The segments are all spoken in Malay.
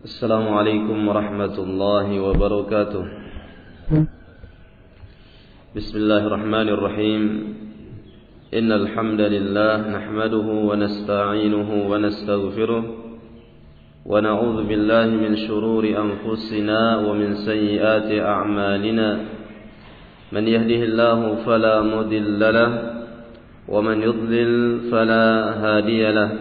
Assalamualaikum warahmatullahi wabarakatuh. Bismillahirrahmanirrahim. Innal hamdalillah nahmaduhu wa nasta'inuhu wa nastaghfiruh wa na'udzu billahi min shururi anfusina wa min sayyiati a'malina. Man yahdihillahu fala mudilla lahu wa man yudlil fala hadiya lahu.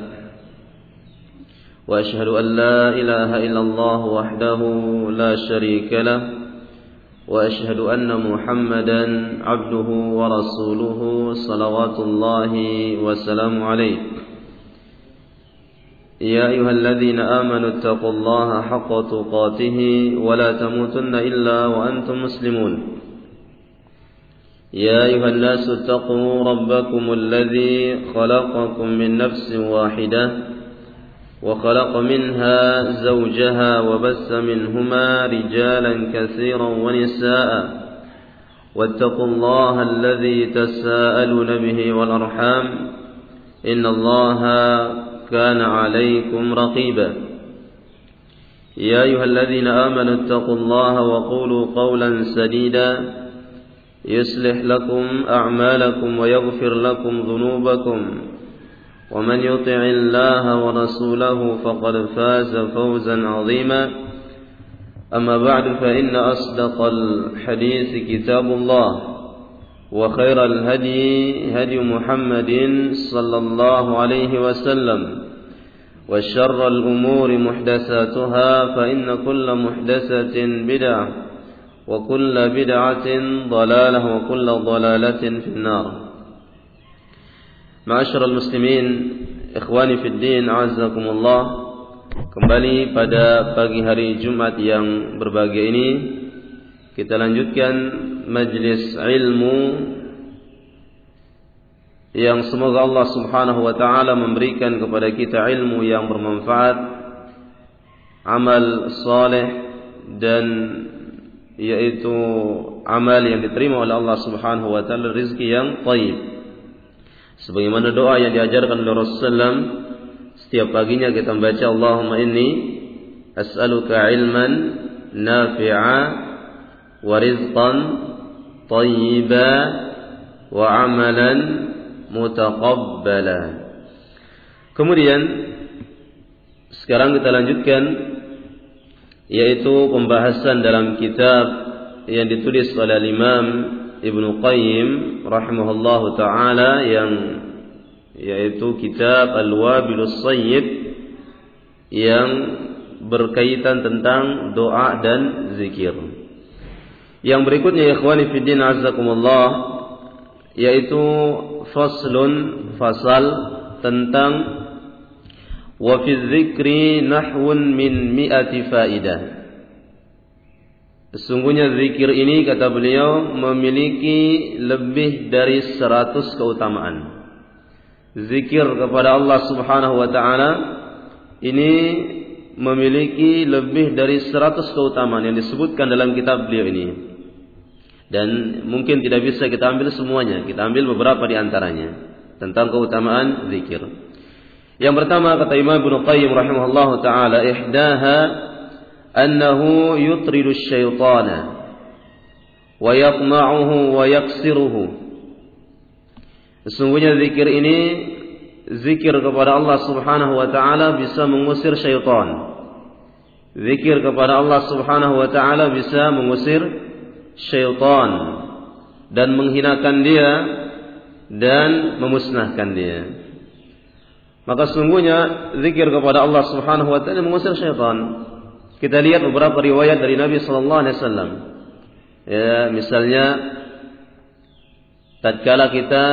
وأشهد أن لا إله إلا الله وحده لا شريك له وأشهد أن محمدا عبده ورسوله صلوات الله وسلامه عليه. يا أيها الذين آمنوا اتقوا الله حق تقاته ولا تموتن إلا وأنتم مسلمون. يا أيها الناس اتقوا ربكم الذي خلقكم من نفس واحدة وخلق منها زوجها وبث منهما رجالا كثيرا ونساء واتقوا الله الذي تساءلون به والأرحام إن الله كان عليكم رقيبا. يا أيها الذين آمنوا اتقوا الله وقولوا قولا سديدا يصلح لكم أعمالكم ويغفر لكم ذنوبكم ومن يطع الله ورسوله فقد فاز فوزا عظيما. أما بعد فإن أصدق الحديث كتاب الله وخير الهدي هدي محمد صلى الله عليه وسلم وشر الأمور محدثاتها فإن كل محدثة بدعة وكل بدعة ضلالة وكل ضلالة في النار. Ma'asyiral muslimin, ikhwani fid din, a'azzakumullah. Kembali pada pagi hari Jumat yang berbahagia ini kita lanjutkan majlis ilmu yang semoga Allah Subhanahu wa taala memberikan kepada kita ilmu yang bermanfaat, amal saleh, dan yaitu amal yang diterima oleh Allah Subhanahu wa taala, rezeki yang thayyib. Sebagaimana doa yang diajarkan oleh Rasulullah, setiap paginya kita membaca Allahumma inni as'aluka ilman nafi'a wa rizqan thayyiba wa amalan mutaqabbala. Kemudian sekarang kita lanjutkan, yaitu pembahasan dalam kitab yang ditulis oleh Imam Ibnu Qayyim rahimahullahu ta'ala, yang yaitu kitab Al-Wabilus Shayyib, yang berkaitan tentang doa dan zikir. Yang berikutnya, ikhwani fiddin azzakumullah, yaitu fasal tentang wa fi dzikri nahwun min mi'ati faidah. Sesungguhnya zikir ini, kata beliau, memiliki lebih dari 100 keutamaan. Zikir kepada Allah Subhanahu wa ta'ala ini memiliki lebih dari 100 keutamaan yang disebutkan dalam kitab beliau ini. Dan mungkin tidak bisa kita ambil semuanya, kita ambil beberapa di antaranya tentang keutamaan zikir. Yang pertama, kata Imam Ibnu Qayyim rahimahullahu ta'ala, ihdaha annahu yutridu syaitana wa yaqma'uhu wa yaksiruhu. Sesungguhnya zikir ini, zikir kepada Allah Subhanahu wa ta'ala bisa mengusir syaitan. Zikir kepada Allah Subhanahu wa ta'ala bisa mengusir syaitan dan menghinakan dia dan memusnahkan dia. Maka sesungguhnya zikir kepada Allah Subhanahu wa ta'ala mengusir syaitan. Kita lihat beberapa riwayat dari Nabi sallallahu alaihi wasallam. Ya, misalnya tatkala kita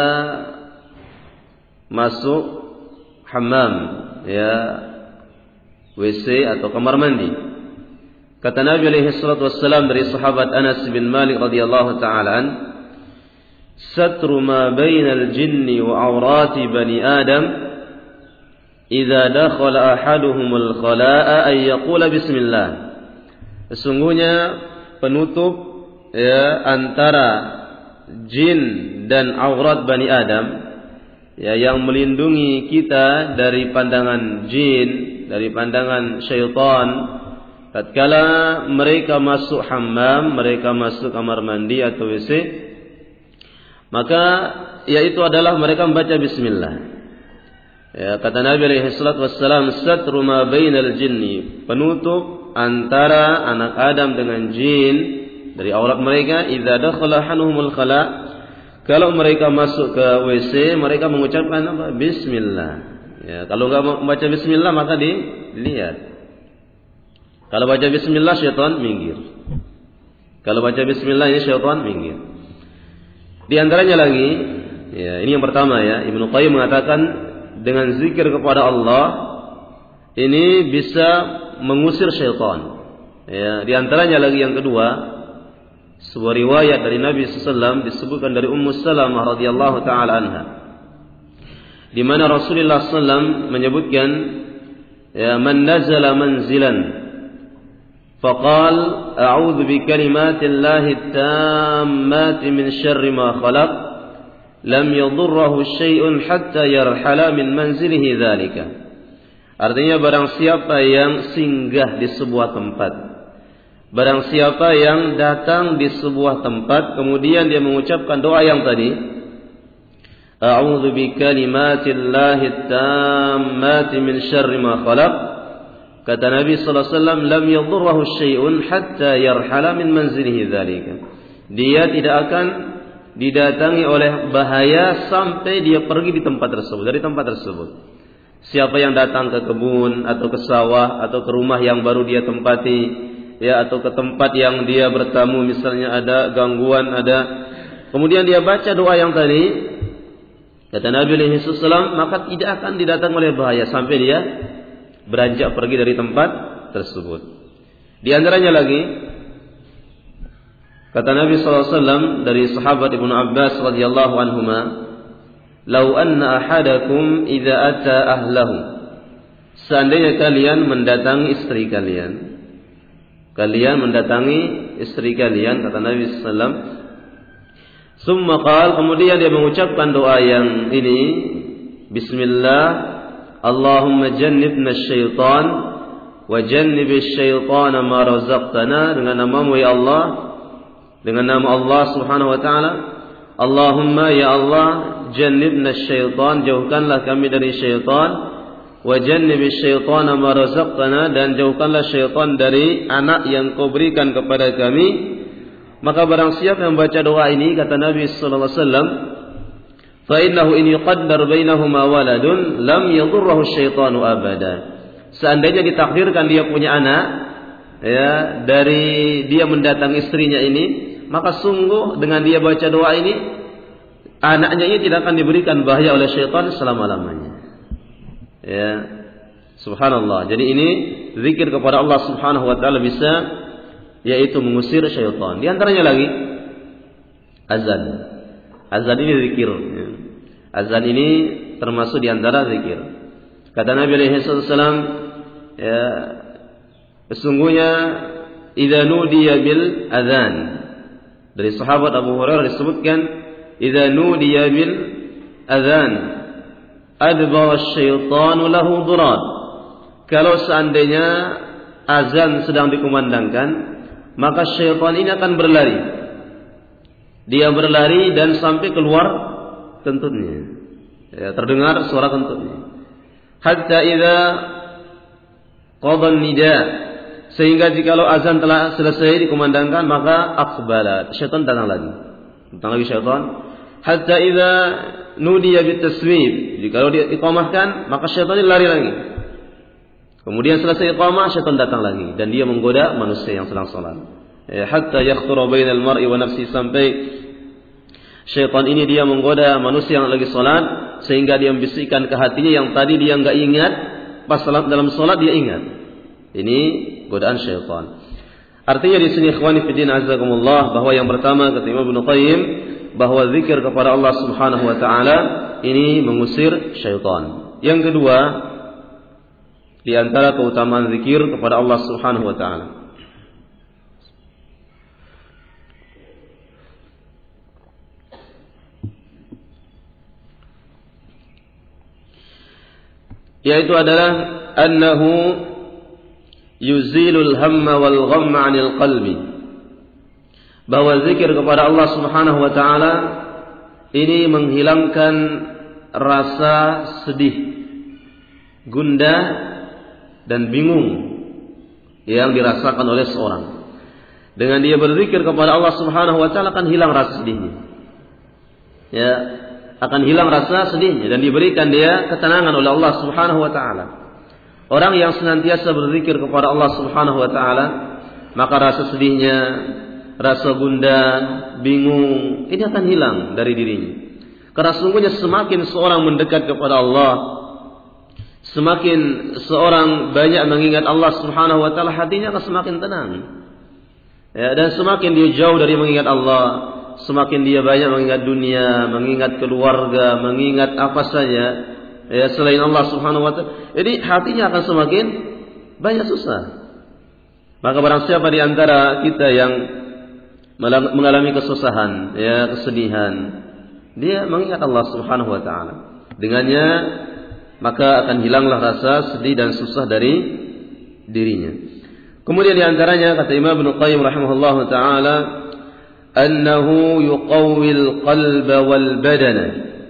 masuk hammam, ya, WC atau kamar mandi. Kata Nabi alaihi salatu wassalam dari sahabat Anas bin Malik radhiyallahu taala an, "Satru ma bainal jinni wa awrati bani Adam idza dakhala ahaduhumul khala'a ay yaqula bismillah." Sesungguhnya penutup, ya, antara jin dan aurat Bani Adam, ya, yang melindungi kita dari pandangan jin, dari pandangan syaitan, tatkala mereka masuk hammam, mereka masuk kamar mandi atau WC, maka yaitu adalah mereka membaca bismillah. Ya, kata Nabi alaihi salatu wassalam, satru ma bainal jinni, penutup antara anak Adam dengan jin dari aurat mereka, idza dakhala hanuhumul khala, kalau mereka masuk ke WC, mereka mengucapkan apa? Bismillah. Ya, kalau enggak membaca bismillah maka dilihat. Kalau baca bismillah syaitan minggir. Kalau baca bismillah ini syaitan minggir. Di antaranya lagi, ya, ini yang pertama ya, Ibnu Qayyim mengatakan dengan zikir kepada Allah ini bisa mengusir syaitan. Ya, di antaranya lagi yang kedua, sebuah riwayat dari Nabi SAW disebutkan dari Ummu Salamah radhiyallahu taala anha, di mana Rasulullah SAW menyebutkan, ya, man nazala manzilan فقال أعوذ بكلمات الله التامات من شر ما خلق لم يضره شيء حتى يرحل من منزله ذلك. Artinya barang siapa yang singgah di sebuah tempat, barang siapa yang datang di sebuah tempat kemudian dia mengucapkan doa yang tadi, A'udzu bikalimatillahi tammati min syarri ma khalaq, kata Nabi sallallahu alaihi wasallam, lam yadhurruhu syai'un hatta yarhala min manzilihi dzalika. Dia tidak akan didatangi oleh bahaya sampai dia pergi di tempat tersebut, dari tempat tersebut. Siapa yang datang ke kebun atau ke sawah atau ke rumah yang baru dia tempati, ya, atau ke tempat yang dia bertamu, misalnya ada gangguan, ada, kemudian dia baca doa yang tadi, kata Nabi sallallahu alaihi wasallam, maka tidak akan didatangi oleh bahaya sampai dia beranjak pergi dari tempat tersebut. Di antaranya lagi, kata Nabi SAW dari sahabat Ibnu Abbas radhiyallahu anhuma, "Lau anna ahadakum idza ata ahlahu." Seandainya kalian mendatangi istri kalian, kata Nabi SAW. Summa qala, kemudian dia mengucapkan doa yang ini, Bismillah, Allahumma jannibna syaitan wa jannibish syaitana ma razaqtana, dengan namamu ya Allah, dengan nama Allah Subhanahu wa taala. Allahumma ya Allah, jannibna syaitan, jauhkanlah kami dari syaitan, wa jannibish syaitana ma razaqtana, dan jauhkanlah syaitan dari anak yang kau berikan kepada kami. Maka barang siapa yang membaca doa ini, kata Nabi sallallahu alaihi wasallam, فَإِنَّهُ إِنْ يُقَدَّرْ بَيْنَهُمَا وَلَدٌ لَمْ يَضُرَّهُ الشَّيْطَانُ أَبَدًا. Seandainya ditakdirkan dia punya anak, ya, dari dia mendatangi istrinya ini, maka sungguh dengan dia baca doa ini, anaknya ini tidak akan diberikan bahaya oleh syaitan selama-lamanya. Ya, subhanallah. Jadi ini zikir kepada Allah Subhanahu wa taala bisa, yaitu mengusir syaitan. Di antaranya lagi azan. Azan ini zikir. Azan ini termasuk di antara zikir. Kata Nabi alaihi wasallam, ya, sesungguhnya idza nudiya bil adzan, dari sahabat Abu Hurairah disebutkan, idza nudiya bil adzan adbara asyaitanu lahu durat. Kalau seandainya azan sedang dikumandangkan, maka syaitan ini akan berlari. Dia berlari dan sampai keluar kentutnya, ya, terdengar suara kentutnya. Hatta idza qada nida, sehingga jikalau azan telah selesai dikumandangkan, maka aqbala, syaitan datang lagi syaitan. Hatta idza nudiya bitaswib, jikalau diiqamahkan, maka syaitan ini lari lagi. Kemudian selesai iqamah, syaitan datang lagi dan dia menggoda manusia yang sedang salat. Hatta yakhturu bainal mar'i wa nafsi, sampai syaitan ini dia menggoda manusia yang lagi salat, sehingga dia membisikkan ke hatinya yang tadi dia enggak ingat, pas salat, dalam salat dia ingat. Ini godaan syaitan. Artinya di sini ikhwani fillah azakumullah, bahwa yang pertama kata Imam Ibnu Qayyim, bahwa zikir kepada Allah Subhanahu wa taala ini mengusir syaitan. Yang kedua, di antara keutamaan zikir kepada Allah Subhanahu wa taala, yaitu adalah annahu yuzilul hamma wal ghamma 'anil qalbi. Bahwa zikir kepada Allah Subhanahu wa taala ini menghilangkan rasa sedih, gundah dan bingung yang dirasakan oleh seorang. Dengan dia berzikir kepada Allah Subhanahu wa taala akan hilang rasa sedihnya. Ya, akan hilang rasa sedihnya dan diberikan dia ketenangan oleh Allah Subhanahu wa taala. Orang yang senantiasa berzikir kepada Allah Subhanahu wa taala, maka rasa sedihnya, rasa gundah, bingung ini akan hilang dari dirinya. Karena sungguhnya semakin seorang mendekat kepada Allah, semakin seorang banyak mengingat Allah Subhanahu wa taala, hatinya akan semakin tenang. Ya, dan semakin dia jauh dari mengingat Allah, semakin dia banyak mengingat dunia, mengingat keluarga, mengingat apa saja ya selain Allah Subhanahu wa taala. Jadi hatinya akan semakin banyak susah. Maka barang siapa di antara kita yang mengalami kesusahan, ya kesedihan, dia mengingat Allah Subhanahu wa taala. Dengannya maka akan hilanglah rasa sedih dan susah dari dirinya. Kemudian di antaranya kata Imam Ibnu Qayyim rahimahullahu taala, annahu yuqawwil qalba wal badana.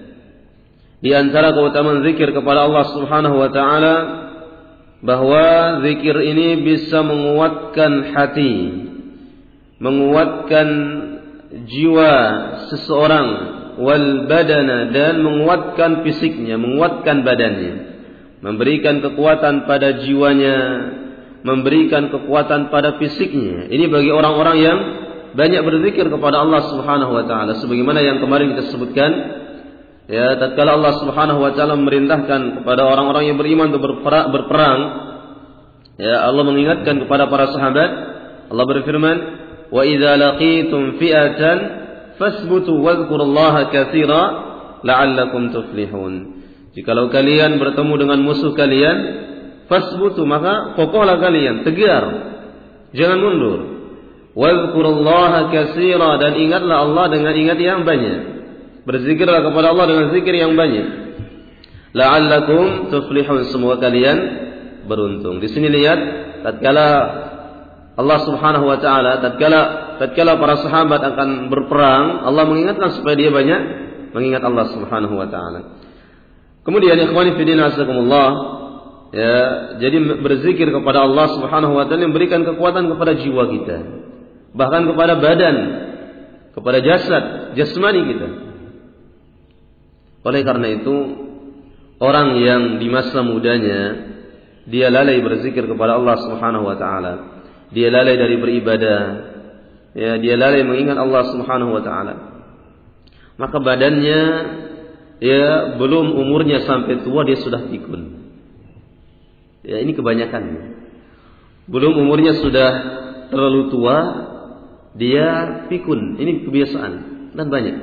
Di antara keutamaan zikir kepada Allah Subhanahu wa taala bahwa zikir ini bisa menguatkan hati, menguatkan jiwa seseorang, wal badana, dan menguatkan fisiknya, menguatkan badannya, memberikan kekuatan pada jiwanya, memberikan kekuatan pada fisiknya. Ini bagi orang-orang yang banyak berzikir kepada Allah Subhanahu wa taala, sebagaimana yang kemarin kita sebutkan. Ya, tatkala Allah Subhanahu wa taala memerintahkan kepada orang-orang yang beriman untuk berperang, ya Allah mengingatkan kepada para sahabat. Allah berfirman, "Wa idza laqitum fi'atan fasbutu wadhkurullaha katsira la'allakum tuflihun." Jikalau kalian bertemu dengan musuh kalian, fasbutu, maka kokohlah kalian, tegar, jangan mundur. Wadhkurullaha katsira, dan ingatlah Allah dengan ingat yang banyak. Berzikirlah kepada Allah dengan zikir yang banyak. La'allakum tuflihun, semoga kalian beruntung. Di sini lihat tatkala Allah Subhanahu wa taala tatkala para sahabat akan berperang, Allah mengingatkan supaya dia banyak mengingat Allah Subhanahu wa taala. Kemudian ikhwani fi din azakumullah, ya, jadi berzikir kepada Allah Subhanahu wa taala memberikan kekuatan kepada jiwa kita, bahkan kepada badan, kepada jasmani kita. Oleh karena itu, orang yang di masa mudanya dia lalai berzikir kepada Allah Subhanahu wa taala, dia lalai dari beribadah, ya, dia lalai mengingat Allah Subhanahu wa taala, maka badannya, ya, belum umurnya sampai tua dia sudah pikun. Ya, ini kebanyakan. Belum umurnya sudah terlalu tua, dia pikun. Ini kebiasaan dan banyak.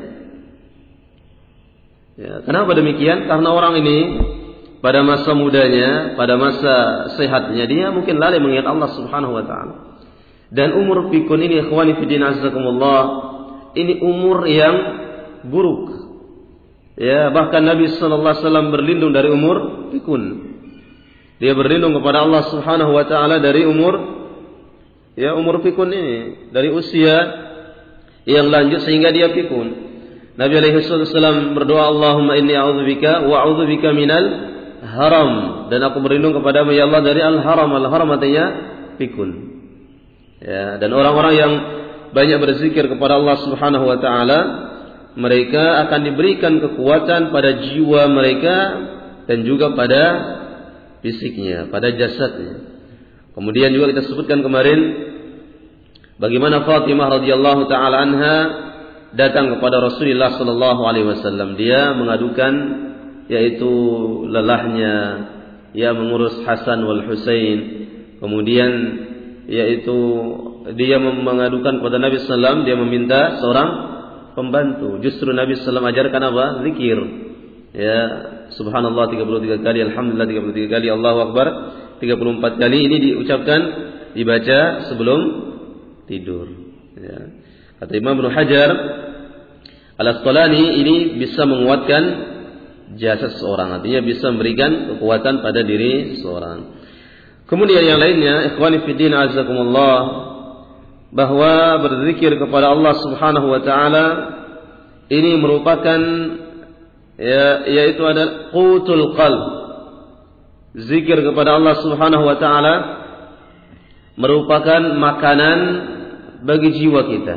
Ya, kenapa demikian? Karena orang ini pada masa mudanya, pada masa sehatnya, dia mungkin lalai mengingat Allah Subhanahu wa taala. Dan umur pikun ini, ikhwani fi din azakumullah, ini umur yang buruk. Ya, bahkan Nabi sallallahu alaihi wasallam berlindung dari umur pikun. Dia berlindung kepada Allah Subhanahu wa taala dari umur pikun ini, dari usia yang lanjut sehingga dia pikun. Nabi alaihi wasallam berdoa, Allahumma inni a'udzubika wa a'udzubika minal haram, dan aku berlindung kepadamu ya Allah dari al-haram. Al-haram artinya pikun. Ya, dan orang-orang yang banyak berzikir kepada Allah Subhanahu wa taala, mereka akan diberikan kekuatan pada jiwa mereka dan juga pada fisiknya, pada jasadnya. Kemudian juga kita sebutkan kemarin bagaimana Fatimah radhiyallahu taala anha datang kepada Rasulullah sallallahu alaihi wasallam. Dia mengadukan yaitu lelahnya, ia mengurus Hasan wal Husain. Kemudian yaitu dia mengadukan kepada Nabi sallallahu alaihi wasallam, dia meminta seorang pembantu. Justru Nabi sallallahu alaihi wasallam ajarkan apa? Zikir. Ya, subhanallah 33 kali, alhamdulillah 33 kali, Allahu akbar 34 kali. Ini diucapkan, dibaca sebelum tidur. Ya. Kata Imam Ibnu Hajar Al-Asqalani, ini bisa menguatkan jasad seorang, artinya bisa memberikan kekuatan pada diri seorang. Kemudian yang lainnya, ikhwani fiddin azakumullah, bahwa berzikir kepada Allah Subhanahu wa taala ini merupakan yaitu ada qutul qalb. Zikir kepada Allah Subhanahu wa taala merupakan makanan bagi jiwa kita.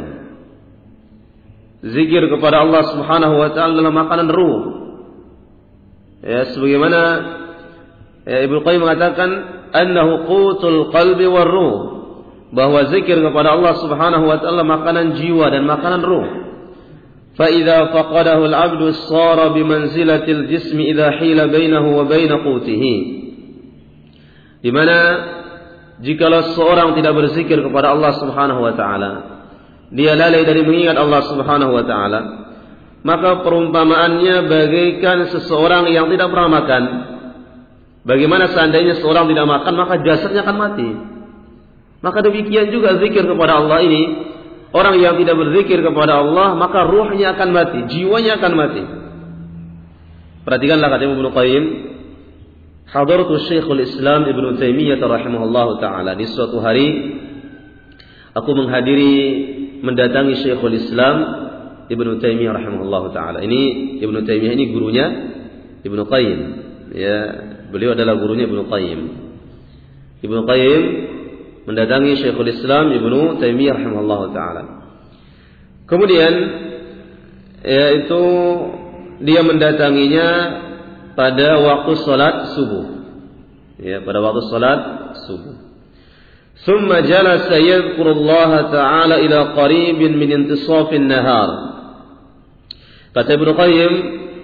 Zikir kepada Allah Subhanahu wa taala adalah makanan ruh. Ya, sebagaimana Ibnu Qayyim mengatakan annahu qutul qalbi war ruh, bahwa zikir kepada Allah Subhanahu wa taala makanan jiwa dan makanan ruh. Fa idza faqadahu al-'abdu sara bi manzilatil jismi idza hila bainahu wa bain qutihi. Di mana jikalau seorang tidak berzikir kepada Allah Subhanahu wa taala, dia lalai dari mengingat Allah Subhanahu wa taala, maka perumpamaannya bagaikan seseorang yang tidak pernah makan. Bagaimana seandainya seorang tidak makan, maka jasadnya akan mati. Maka demikian juga zikir kepada Allah ini, orang yang tidak berzikir kepada Allah, maka ruhnya akan mati, jiwanya akan mati. Perhatikanlah kata Ibnu Qayyim, hadartu Syekhul Islam Ibnu Taimiyah rahimahullahu taala, di suatu hari aku mendatangi Syekhul Islam Ibnu Taimiyah rahimahullahu taala. Ini Ibnu Taimiyah ini gurunya Ibnu Qayyim. Ya, beliau adalah gurunya Ibnu Qayyim. Ibnu Qayyim mendatangi Syekhul Islam Ibnu Taimiyah rahimahullahu taala. Kemudian yaitu dia mendatanginya pada waktu salat subuh. Ya, pada waktu salat subuh. Thumma jalasa yadhkurullaha ta'ala ila qaribin min intisafin nahar. Kata Ibnu Qayyim,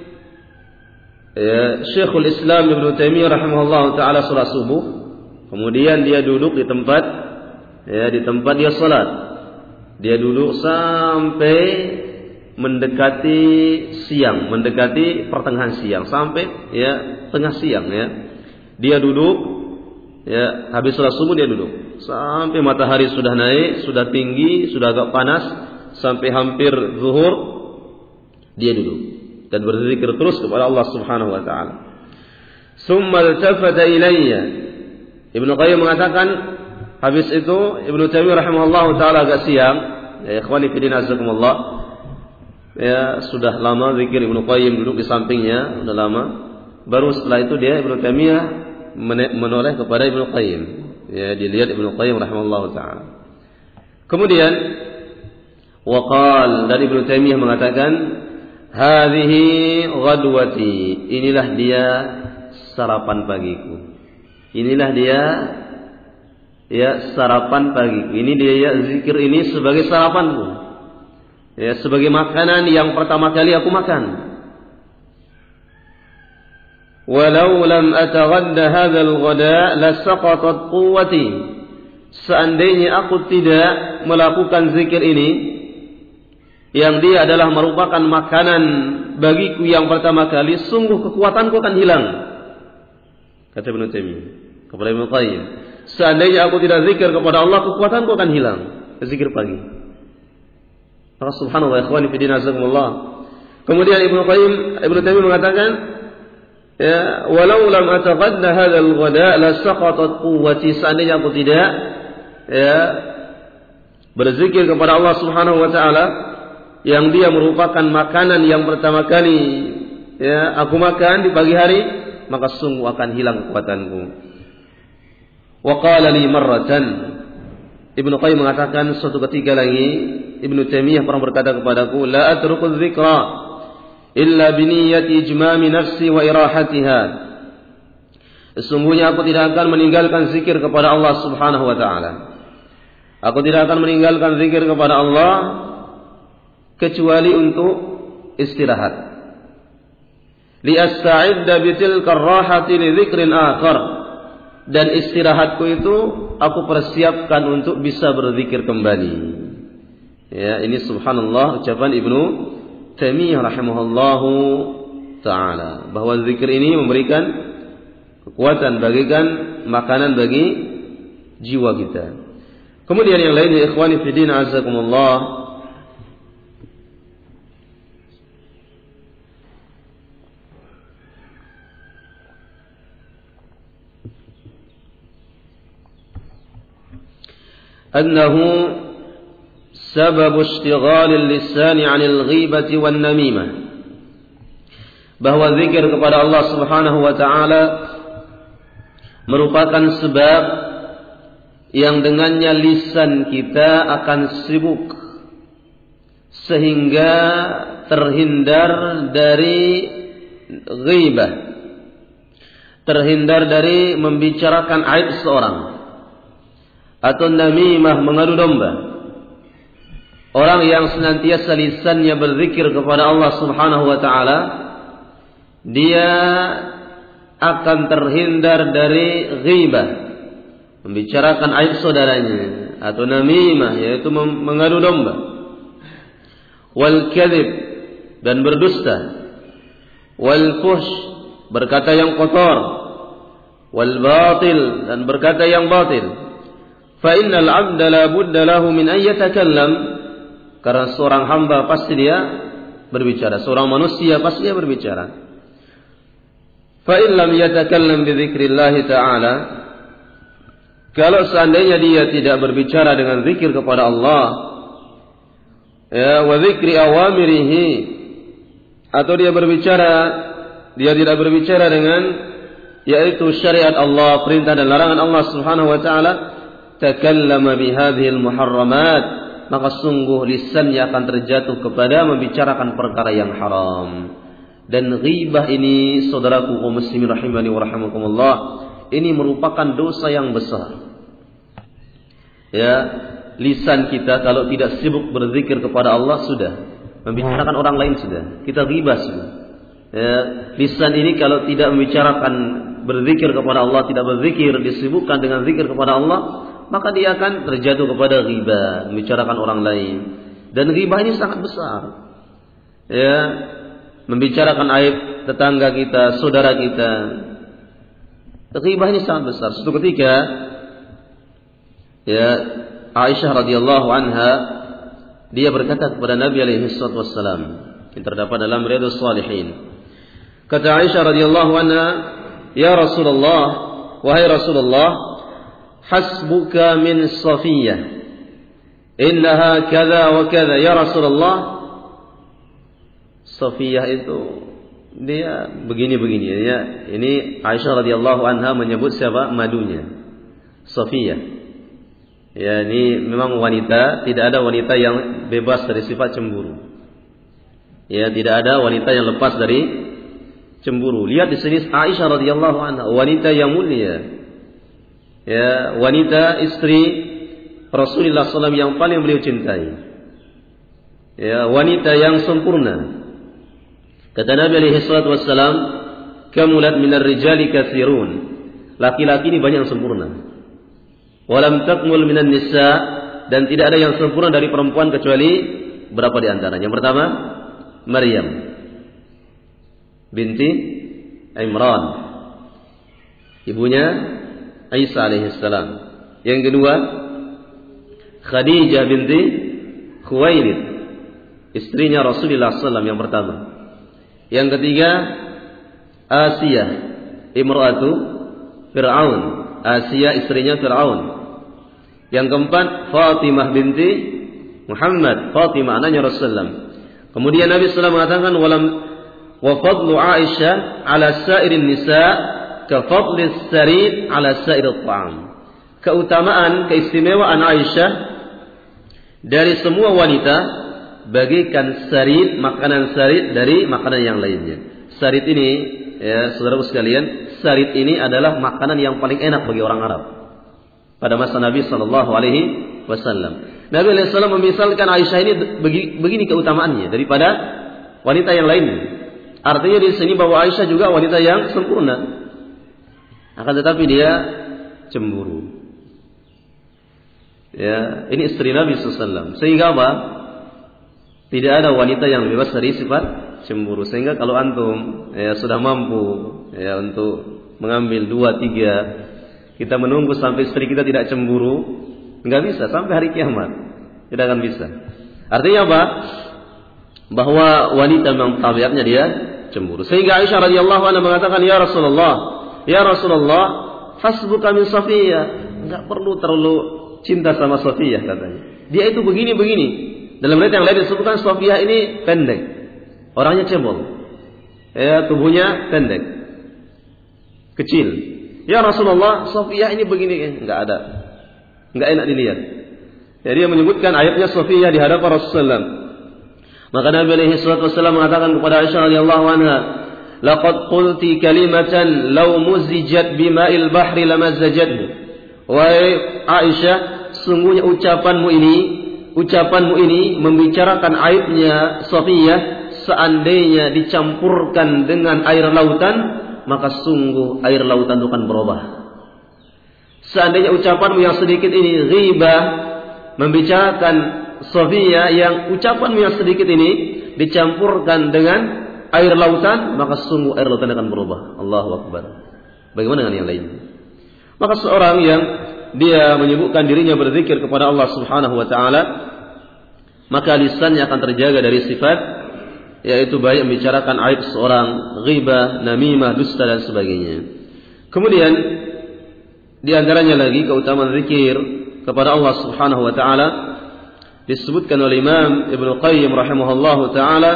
Syekhul Islam Ibnu Taimiyah rahimahullahu taala salat subuh, kemudian dia duduk di tempat dia salat. Dia duduk sampai mendekati siang, mendekati pertengahan siang, sampai tengah siang ya. Dia duduk habis salat subuh dia duduk sampai matahari sudah naik, sudah tinggi, sudah agak panas, sampai hampir zuhur dia duduk dan berzikir terus kepada Allah Subhanahu wa taala. Summa iltafata ilayya. Ibnu Qayyim mengatakan habis itu Ibnu Taimiyah rahimahullahu taala agak siang, ya ikhwani fillah azakumullah. Ya, sudah lama zikir Ibnu Qayyim duduk di sampingnya, sudah lama. Baru setelah itu dia Ibnu Taimiyah menoleh kepada Ibnu Qayyim. Ya, dilihat Ibnu Qayyim rahimahullahu taala. Kemudian waqal, dari Ibnu Taimiyah mengatakan, hadhihi ghadwati, inilah dia sarapan pagiku. Inilah dia sarapan pagiku. Ini dia zikir ini sebagai sarapanku. Ya, sebagai makanan yang pertama kali aku makan. Walau lam ataghadda hadzal ghada la saqatat quwwati. Seandainya aku tidak melakukan zikir ini, yang dia adalah merupakan makanan bagiku yang pertama kali, sungguh kekuatanku akan hilang. Kata Ibnu Taimiyah kepada Ibnu Qayyim, seandainya aku tidak zikir kepada Allah, kekuatanku akan hilang. Zikir pagi. Maka subhanallah ikhwani fi din azakumullah. Kemudian Ibnu Taimiyah mengatakan, ya, walau lam ataghadda hadzal ghada la saqatat quwwati. Seandainya aku tidak berzikir kepada Allah Subhanahu wa taala, yang dia merupakan makanan yang pertama kali aku makan di pagi hari, maka sungguh akan hilang kekuatanku. Wa qala li marratan, Ibnu Qayyim mengatakan suatu ketika lagi, Ibnu Taimiyah pernah berkata kepadaku, la atruku dzikra illa bi niyyati ijmami nafsi wa irahatiha. Sesungguhnya aku tidak akan meninggalkan zikir kepada Allah Subhanahu wa taala. Aku tidak akan meninggalkan zikir kepada Allah kecuali untuk istirahat. Li asta'idda bi tilka ar-rahati li dzikrin akhar. Dan istirahatku itu aku persiapkan untuk bisa berzikir kembali. Ya, ini subhanallah ucapan Ibnu Taimiyah rahimahullahu taala, bahwa zikir ini memberikan kekuatan, bagikan makanan bagi jiwa kita. Kemudian yang lainnya ikhwani fi din azakumullah, annahu sabab ishtighal al-lisan 'anil ghibati wan namimah, bahwa zikir kepada Allah Subhanahu wa taala merupakan sebab yang dengannya lisan kita akan sibuk sehingga terhindar dari ghibah, terhindar dari membicarakan aib seorang, atau namimah, mengadu domba. Orang yang senantiasa lisannya berzikir kepada Allah Subhanahu wa taala, dia akan terhindar dari ghibah, membicarakan aib saudaranya, atau namimah, yaitu mengadu domba, wal kadhib, dan berdusta, wal fuhsh, berkata yang kotor, wal batil, dan berkata yang batil. Fa innal 'abda la budda lahu min an yatakallam, karena seorang hamba pasti dia berbicara, seorang manusia pasti dia berbicara. Fa in lam yatakallam bi dzikrillah ta'ala, kalau seandainya dia tidak berbicara dengan zikir kepada Allah, ya, wa dzikri awamirihi, atau dia tidak berbicara dengan yaitu syariat Allah, perintah dan larangan Allah Subhanahu wa taala, takallama bihadhil muharramat, maka sungguh lisannya akan terjatuh kepada membicarakan perkara yang haram. Dan ghibah ini, saudaraku kaum muslimin rahimani wa rahimakumullah, ini merupakan dosa yang besar. Ya, lisan kita kalau tidak sibuk berzikir kepada Allah, sudah membicarakan orang lain, sudah kita ghibah sudah. Ya, lisan ini kalau tidak membicarakan berzikir kepada Allah, tidak berzikir, disibukkan dengan zikir kepada Allah, maka dia akan terjatuh kepada ghibah, membicarakan orang lain. Dan ghibah ini sangat besar. Ya, membicarakan aib tetangga kita, saudara kita. Ghibah ini sangat besar. Suatu ketika, ya, Aisyah radhiyallahu anha, dia berkata kepada Nabi alaihi wassalam, yang terdapat dalam Riyadhus Shalihin. Kata Aisyah radhiyallahu anha, "Ya Rasulullah, wahai Rasulullah, hasbuka min Safiyah, innaha kadza wa kadza." Ya Rasulullah, Safiyah itu dia begini-begini, ya. Ini Aisyah radhiyallahu anha menyebut siapa? Madunya, Safiyah. Ya, ini memang wanita, tidak ada wanita yang bebas dari sifat cemburu. Ya, tidak ada wanita yang lepas dari cemburu. Lihat di sini Aisyah radhiyallahu anha, wanita yang mulia. Ya, wanita istri Rasulullah SAW yang paling beliau cintai. Ya, wanita yang sempurna. Kata Nabi alaihi salatu wassalam, "Kamulat minar rijali katsirun." Laki-laki ini banyak yang sempurna. Walam takmul minan nisa, dan tidak ada yang sempurna dari perempuan kecuali berapa di antaranya? Yang pertama, Maryam binti Imran, ibunya Isa alaihissalam. Yang kedua, Khadijah binti Khuwailid, istrinya Rasulullah SAW yang pertama. Yang ketiga, Asia imra'atu Fir'aun, Asia istrinya Fir'aun. Yang keempat, Fatimah binti Muhammad, Fatimah anaknya Rasulullah. Kemudian Nabi SAW mengatakan, wa fadlu Aisyah ala sairin nisa ka fadlis sarid ala sairit ta'am. Keutamaan, keistimewaan Aisyah dari semua wanita bagikan sarid, makanan sarid dari makanan yang lainnya. Sarid ini, ya saudaraku sekalian, sarid ini adalah makanan yang paling enak bagi orang Arab pada masa Nabi sallallahu alaihi wasallam. Nabi alaihi wasallam memisalkan Aisyah ini begini keutamaannya daripada wanita yang lainnya. Artinya di sini bahwa Aisyah juga wanita yang sempurna. Akan tetapi dia cemburu. Ya, ini istri Nabi sallallahu alaihi wasallam. Sehingga apa? Tidak ada wanita yang bebas dari sifat cemburu. Sehingga kalau antum ya sudah mampu ya untuk mengambil 2-3, kita menunggu sampai istri kita tidak cemburu, enggak bisa sampai hari kiamat. Tidak akan bisa. Artinya apa? Bahwa wanita memang tabiatnya dia cemburu. Sehingga Aisyah radhiyallahu anha mengatakan, "Ya Rasulullah, hasbuka min Safiyah." Enggak perlu terlalu cinta sama Safiyah katanya. Dia itu begini-begini. Dalam riwayat yang lain disebutkan Safiyah ini pendek. Orangnya cebol. Ya, tubuhnya pendek. Kecil. Ya Rasulullah, Safiyah ini begini. Enggak ada. Enggak enak dilihat. Ya, dia menyebutkan ayatnya Safiyah di hadapan Rasulullah. Maka Nabi alaihi salatu wasallam mengatakan kepada Aisyah radhiyallahu anha, "Laqad qulti kalimatan law muzijat bima'il bahri lamazzajathu." Wahai Aisyah, sungguhnya ucapanmu ini membicarakan aibnya Safiyah, seandainya dicampurkan dengan air lautan, maka sungguh air lautan itu akan berubah. Seandainya ucapanmu yang sedikit ini ghibah, membicarakan Safiyah, yang ucapanmu yang sedikit ini dicampurkan dengan air lautan, maka sungguh air lautan akan berubah. Allahu Akbar. Bagaimana dengan yang lain? Maka seorang yang dia menyebutkan dirinya berzikir kepada Allah Subhanahu wa taala, maka lisannya akan terjaga dari sifat, yaitu baik membicarakan aib seorang, ghibah, namimah, dusta dan sebagainya. Kemudian di antaranya lagi keutamaan zikir kepada Allah Subhanahu wa taala disebutkan oleh Imam Ibnu Qayyim rahimahullahu taala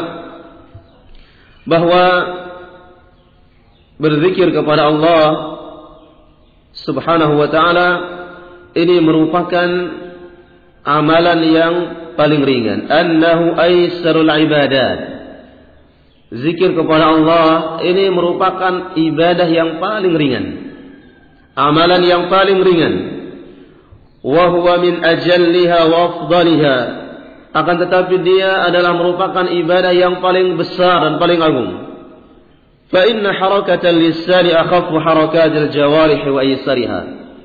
bahwa berzikir kepada Allah Subhanahu wa taala ini merupakan amalan yang paling ringan. Annahu aisarul ibadat. Zikir kepada Allah ini merupakan ibadah yang paling ringan, amalan yang paling ringan. Wa huwa min ajalliha wa afdaliha. Akan tetapi dia adalah merupakan ibadah yang paling besar dan paling agung. Fa inna harakatal lisani akhaffu harakatil jawarih wa aysariha.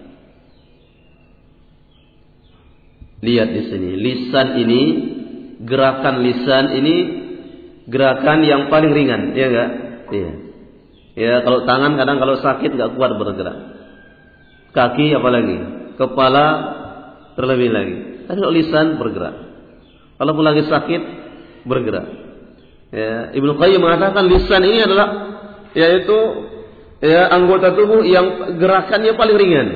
Lihat di sini, lisan ini, gerakan lisan ini gerakan yang paling ringan, ya enggak? Iya. Ya, kalau tangan kadang kalau sakit enggak kuat bergerak. Kaki apalagi, kepala terlebih lagi. Tapi kalau lisan bergerak. Walaupun lagi sakit bergerak. Ya, Ibnu Qayyim mengatakan lisan ini adalah yaitu anggota tubuh yang gerakannya paling ringan.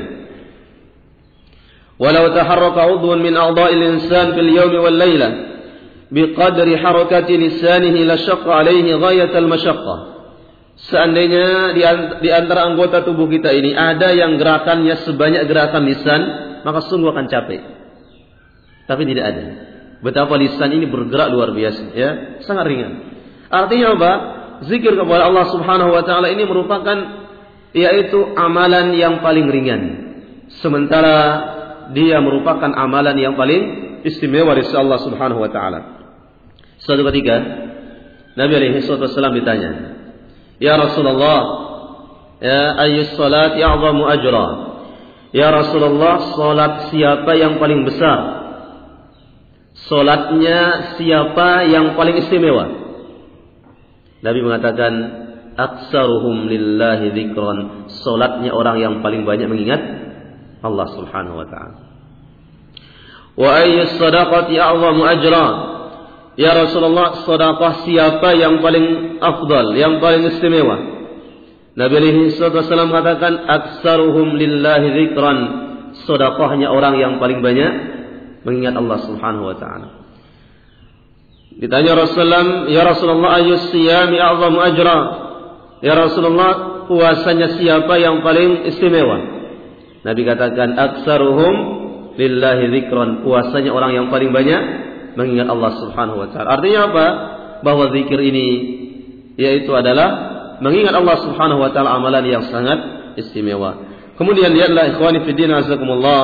Walau taharraka 'udhun min a'dha'il insan fil yawmi wal laila biqadri harakati lisanihi la syaqqa 'alaihi ghayatal masyaqqah. Seandainya di antara anggota tubuh kita ini ada yang gerakannya sebanyak gerakan lisan, maka sungguh akan capek. Tapi tidak ada. Betapa lisan ini bergerak luar biasa, ya, sangat ringan. Artinya apa? Zikir kepada Allah Subhanahu wa taala ini merupakan yaitu amalan yang paling ringan. Sementara dia merupakan amalan yang paling istimewa dari Allah Subhanahu wa taala. Suatu ketika Nabi alaihi wasallam ditanya, "Ya Rasulullah, ya ayyus salati a'zamu ajra?" Ya Rasulullah, salat siapa yang paling besar? Salatnya siapa yang paling istimewa? Nabi mengatakan, "Aktsaruhum lillahi dzikran." Salatnya orang yang paling banyak mengingat Allah Subhanahu wa taala. Wa ayyus sadaqati a'zamu ajra? Ya Rasulullah, sedekah siapa yang paling afdal, yang paling istimewa? Nabi alaihi wasallam mengatakan, "Aktsaruhum lillahi dzikran." Sedekahnya orang yang paling banyak mengingat Allah Subhanahu wa taala. Ditanya Rasulullah, "Ya Rasulullah, ayyus siyami a'zamu ajra?" Ya Rasulullah, puasanya siapa yang paling istimewa? Nabi katakan, "Aktsaruhum lillahi dzikran." Puasanya orang yang paling banyak mengingat Allah Subhanahu wa taala. Artinya apa? Bahwa zikir ini yaitu adalah mengingat Allah Subhanahu wa taala, amalan yang sangat istimewa. Kemudian lihatlah ikhwani fi din azakumullah.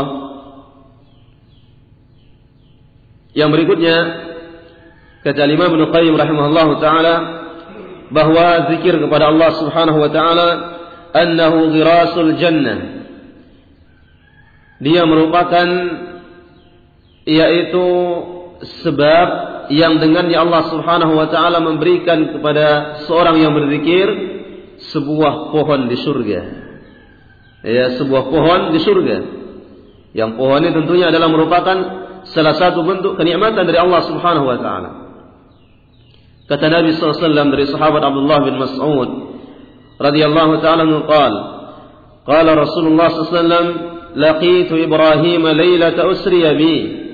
Yang berikutnya kata Imam Ibnu Qayyim rahimahullahu taala bahwa zikir kepada Allah Subhanahu wa taala annahu ghirasul jannah. Dia merupakan yaitu sebab yang dengannya Allah Subhanahu wa taala memberikan kepada seorang yang berzikir sebuah pohon di surga. Ya, sebuah pohon di surga. Yang pohon ini tentunya adalah merupakan salah satu bentuk kenikmatan dari Allah Subhanahu wa taala. Kata Nabi sallallahu alaihi wasallam dari sahabat Abdullah bin Mas'ud radhiyallahu taala anhu qala Rasulullah sallallahu alaihi wasallam laqitu Ibrahim lailata usriya bi.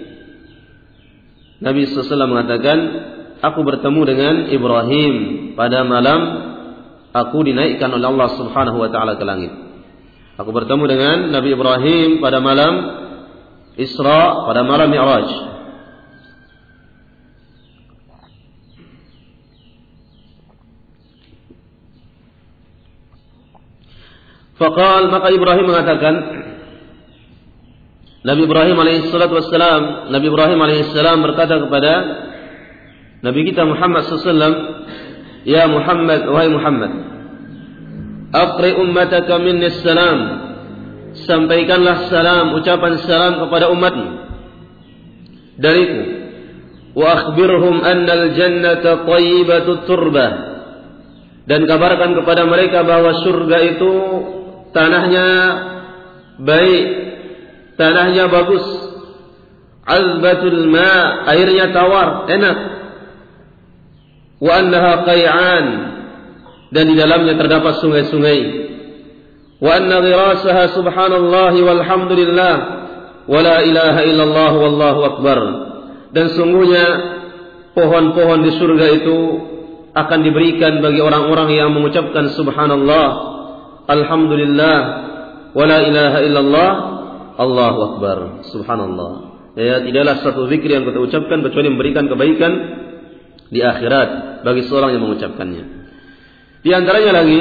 Nabi SAW mengatakan, aku bertemu dengan Ibrahim pada malam aku dinaikkan oleh Allah Subhanahu wa taala ke langit. Aku bertemu dengan Nabi Ibrahim pada malam Isra, pada malam Mi'raj. Faqal, maka Ibrahim mengatakan, Nabi Ibrahim alaihissalatu wassalam, Nabi Ibrahim alaihissalam berkata kepada Nabi kita Muhammad SAW, ya Muhammad, wahai Muhammad, aqri ummataka minni salam, sampaikanlah salam, ucapan salam kepada umatmu dariku. Wa akhbirhum annal jannata tayyibatut turbah, dan kabarkan kepada mereka bahwa surga itu tanahnya baik, tanahnya bagus. Azbatul ma, airnya tawar, enak. Wa annaha qay'an, dan di dalamnya terdapat sungai-sungai. Wa anna ghirasaha subhanallahi walhamdulillah wa la ilaha illallah wallahu akbar, dan sungguhnya pohon-pohon di surga itu akan diberikan bagi orang-orang yang mengucapkan subhanallah, alhamdulillah, wa la ilaha illallah, Allahu akbar, subhanallah. Ya, tidaklah satu zikir yang kita ucapkan kecuali memberikan kebaikan di akhirat bagi seorang yang mengucapkannya. Di antaranya lagi,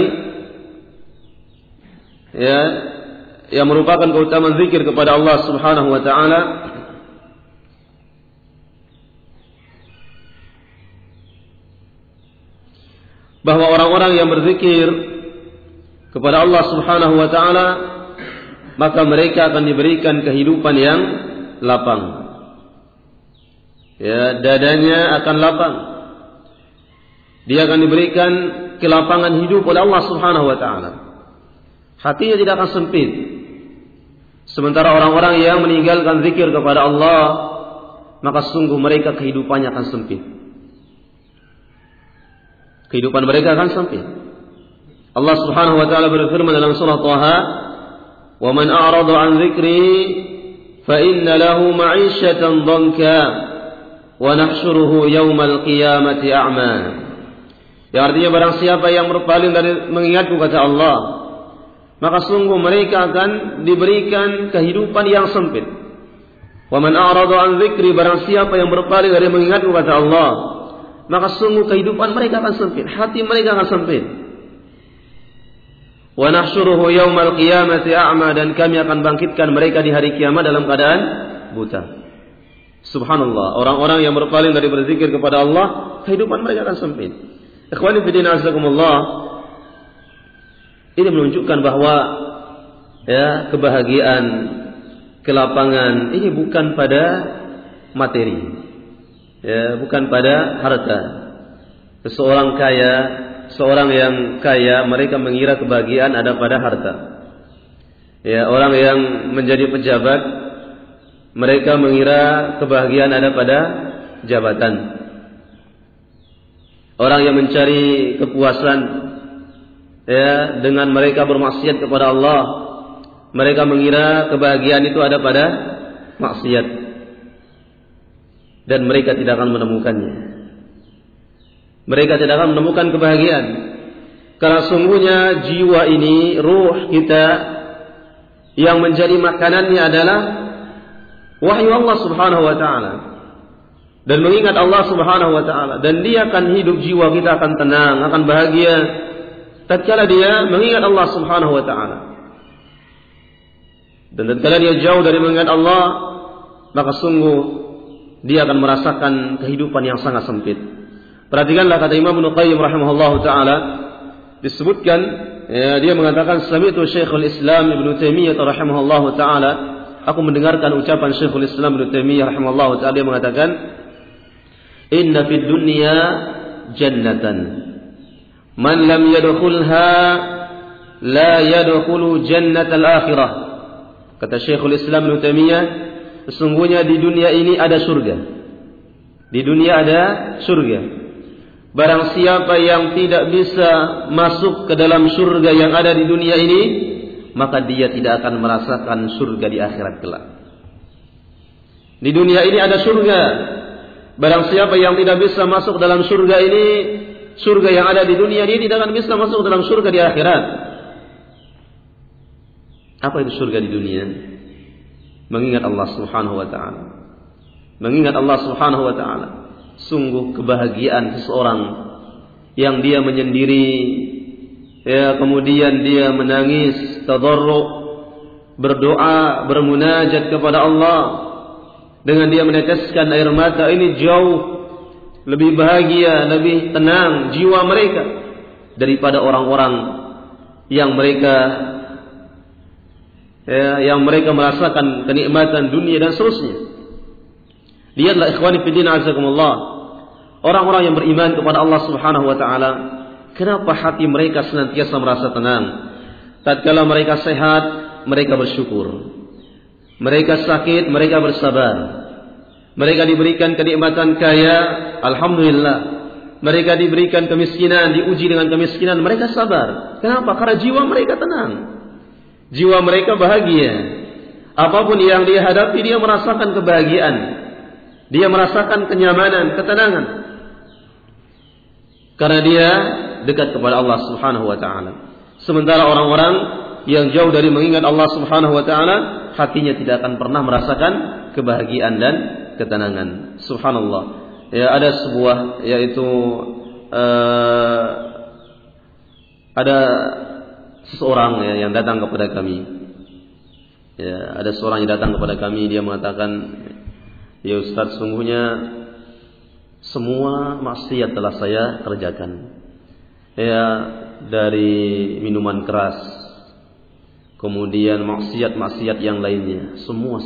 ya, yang merupakan keutamaan zikir kepada Allah Subhanahu wa taala, bahwa orang-orang yang berzikir kepada Allah Subhanahu wa taala, maka mereka akan diberikan kehidupan yang lapang. Ya, dadanya akan lapang. Dia akan diberikan kelapangan hidup oleh Allah Subhanahu wa taala. Hatinya tidak akan sempit. Sementara orang-orang yang meninggalkan zikir kepada Allah, maka sungguh mereka kehidupannya akan sempit. Kehidupan mereka akan sempit. Allah Subhanahu wa taala berfirman dalam surah Thaha, "Wa man a'rada 'an dzikri fa inna lahu ma'isyatan dhanka wa nahsyuruhu yaumal qiyamati a'ma." Yang artinya barang siapa yang berpaling dari mengingatku, kata Allah, maka sungguh mereka akan diberikan kehidupan yang sempit. Wa man a'rada 'an dzikri, barang siapa yang berpaling dari mengingatku, kata Allah, maka sungguh kehidupan mereka akan sempit, hati mereka akan sempit. Wa nahsyuruhu yaumal qiyamati a'ma, dan kami akan bangkitkan mereka di hari kiamat dalam keadaan buta. Subhanallah, orang-orang yang berpaling dari berzikir kepada Allah, kehidupan mereka akan sempit. Ikhwani fi din azakumullah, ini menunjukkan bahwa ya, kebahagiaan, kelapangan ini bukan pada materi, ya, bukan pada harta. Seorang kaya, seorang yang kaya, mereka mengira kebahagiaan ada pada harta. Ya, orang yang menjadi pejabat, mereka mengira kebahagiaan ada pada jabatan. Orang yang mencari kepuasan, ya, dengan mereka bermaksiat kepada Allah, mereka mengira kebahagiaan itu ada pada maksiat, dan mereka tidak akan menemukannya. Mereka tidak akan menemukan kebahagiaan, karena sungguhnya jiwa ini, ruh kita, yang menjadi makanannya adalah wahyu Allah Subhanahu wa taala, dan mengingat Allah Subhanahu wa taala, dan dia akan hidup, jiwa kita akan tenang, akan bahagia tatkala dia mengingat Allah Subhanahu wa taala. Dan tatkala dia jauh dari mengingat Allah, maka sungguh dia akan merasakan kehidupan yang sangat sempit. Perhatikanlah kata Imam Ibnu Qayyim rahimahullahu taala, disebutkan, ya, dia mengatakan, sami'tu Syekhul Islam Ibnu Taimiyah rahimahullahu taala, aku mendengarkan ucapan Syekhul Islam Ibnu Taimiyah rahimahullahu taala, dia mengatakan, inna fid dunya jannatan man lam yadkhulha la yadkhulu jannatal akhirah. Kata Syekhul Islam Ibnu Taimiyah, sesungguhnya di dunia ini ada surga. Di dunia ada surga. Barang siapa yang tidak bisa masuk ke dalam surga yang ada di dunia ini, maka dia tidak akan merasakan surga di akhirat kelak. Di dunia ini ada surga. Barang siapa yang tidak bisa masuk dalam surga ini, surga yang ada di dunia, dia tidak akan bisa masuk dalam surga di akhirat. Apa itu surga di dunia? Mengingat Allah Subhanahu wa ta'ala. Mengingat Allah Subhanahu wa ta'ala. Sungguh kebahagiaan seseorang yang dia menyendiri, ya, kemudian dia menangis, tadarru', berdoa, bermunajat kepada Allah, dengan dia meneteskan air mata, ini jauh lebih bahagia, lebih tenang jiwa mereka daripada orang-orang yang mereka merasakan kenikmatan dunia dan seterusnya. Lihatlah ikhwani fiddin azakumullah, orang-orang yang beriman kepada Allah Subhanahu wa ta'ala, kenapa hati mereka senantiasa merasa tenang? Tatkala mereka sehat, mereka bersyukur. Mereka sakit, mereka bersabar. Mereka diberikan kenikmatan kaya, alhamdulillah. Mereka diberikan kemiskinan, diuji dengan kemiskinan, mereka sabar. Kenapa? Karena jiwa mereka tenang. Jiwa mereka bahagia. Apapun yang dia hadapi, dia merasakan kebahagiaan. Dia merasakan kenyamanan, ketenangan. Karena dia dekat kepada Allah Subhanahu wa ta'ala. Sementara orang-orang yang jauh dari mengingat Allah Subhanahu wa ta'ala, hatinya tidak akan pernah merasakan kebahagiaan dan ketenangan. Subhanallah. Ya, ada sebuah, yaitu ada seseorang, ya, yang datang kepada kami. Ya, ada seorang yang datang kepada kami, dia mengatakan, ya Ustaz, sungguhnya semua maksiat telah saya kerjakan. Ya, dari minuman keras, kemudian maksiat-maksiat yang lainnya, semua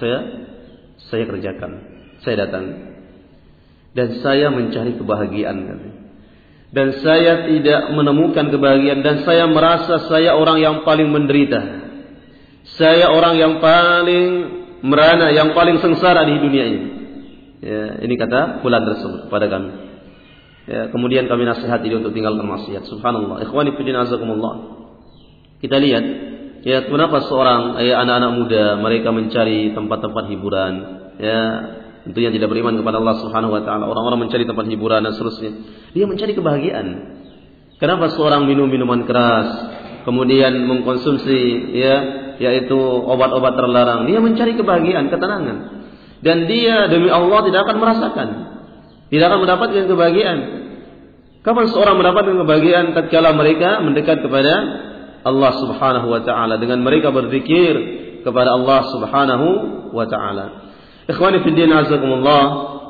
saya kerjakan. Saya datang dan saya mencari kebahagiaan, dan saya tidak menemukan kebahagiaan, dan saya merasa saya orang yang paling menderita. Saya orang yang paling merana, yang paling sengsara di dunia ini. Ya, ini kata fulan tersebut pada kami. Ya, kemudian kami nasihati dia untuk tinggalkan maksiat. Subhanallah. Ikhwani fillah azakumullah. Kita lihat, ya, kenapa seorang anak-anak muda mereka mencari tempat-tempat hiburan, ya, tentunya tidak beriman kepada Allah Subhanahu wa ta'ala. Orang-orang mencari tempat hiburan dan seterusnya. Dia mencari kebahagiaan. Kenapa seorang minum minuman keras, kemudian mengkonsumsi, ya, yaitu obat-obat terlarang? Dia mencari kebahagiaan, ketenangan. Dan dia demi Allah tidak akan merasakan, tidak akan mendapatkan kebahagiaan. Kapan seorang mendapatkan kebahagiaan? Tatkala mereka mendekat kepada Allah Subhanahu wa ta'ala, dengan mereka berzikir kepada Allah Subhanahu wa ta'ala. Ikhwani fi din azakumullah.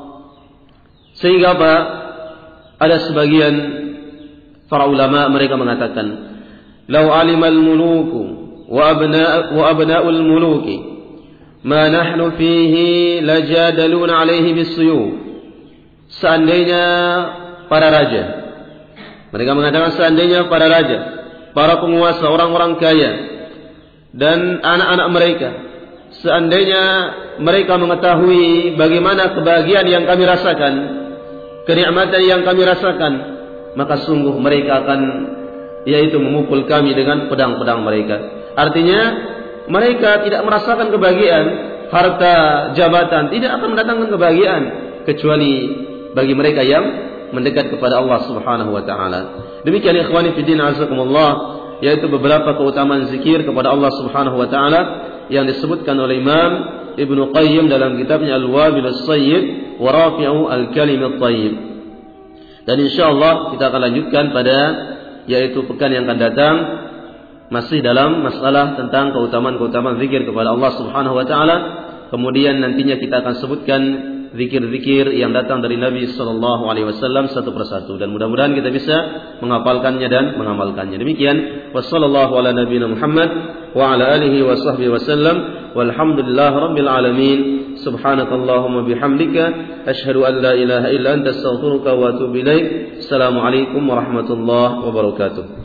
Sehingga apa? Ada sebagian para ulama mereka mengatakan, "Lau alimal muluku wa abna'ul muluki ma nahnu fihi lajadaluna alaihi bisuyuf." Seandainya para raja, mereka mengatakan seandainya para raja, para penguasa, orang-orang kaya, dan anak-anak mereka, seandainya mereka mengetahui bagaimana kebahagiaan yang kami rasakan, kenikmatan yang kami rasakan, maka sungguh mereka akan, yaitu memukul kami dengan pedang-pedang mereka. Artinya mereka tidak merasakan kebahagiaan, harta, jabatan tidak akan mendatangkan kebahagiaan, kecuali bagi mereka yang mendekat kepada Allah Subhanahu wa ta'ala. Demikian ikhwani fi din azakumullah, yaitu beberapa keutamaan zikir kepada Allah Subhanahu wa ta'ala yang disebutkan oleh Imam Ibnu Qayyim dalam kitabnya Al-Wabil As-Sayyib wa Rafi'u Al-Kalim At-Tayyib. Dan insyaallah kita akan lanjutkan pada, yaitu pekan yang akan datang, masih dalam masalah tentang keutamaan-keutamaan zikir kepada Allah Subhanahu wa ta'ala. Kemudian nantinya kita akan sebutkan zikir-zikir yang datang dari Nabi sallallahu alaihi wasallam satu persatu, dan mudah-mudahan kita bisa menghafalkannya dan mengamalkannya. Demikian, wassallallahu ala nabiyina Muhammad wa ala alihi wa sahbihi wasallam, walhamdulillahi rabbil alamin. Subhanakallahumma bihamdika asyhadu an la ilaha illa anta astaghfiruka wa atubu ilaik. Assalamualaikum warahmatullahi wabarakatuh.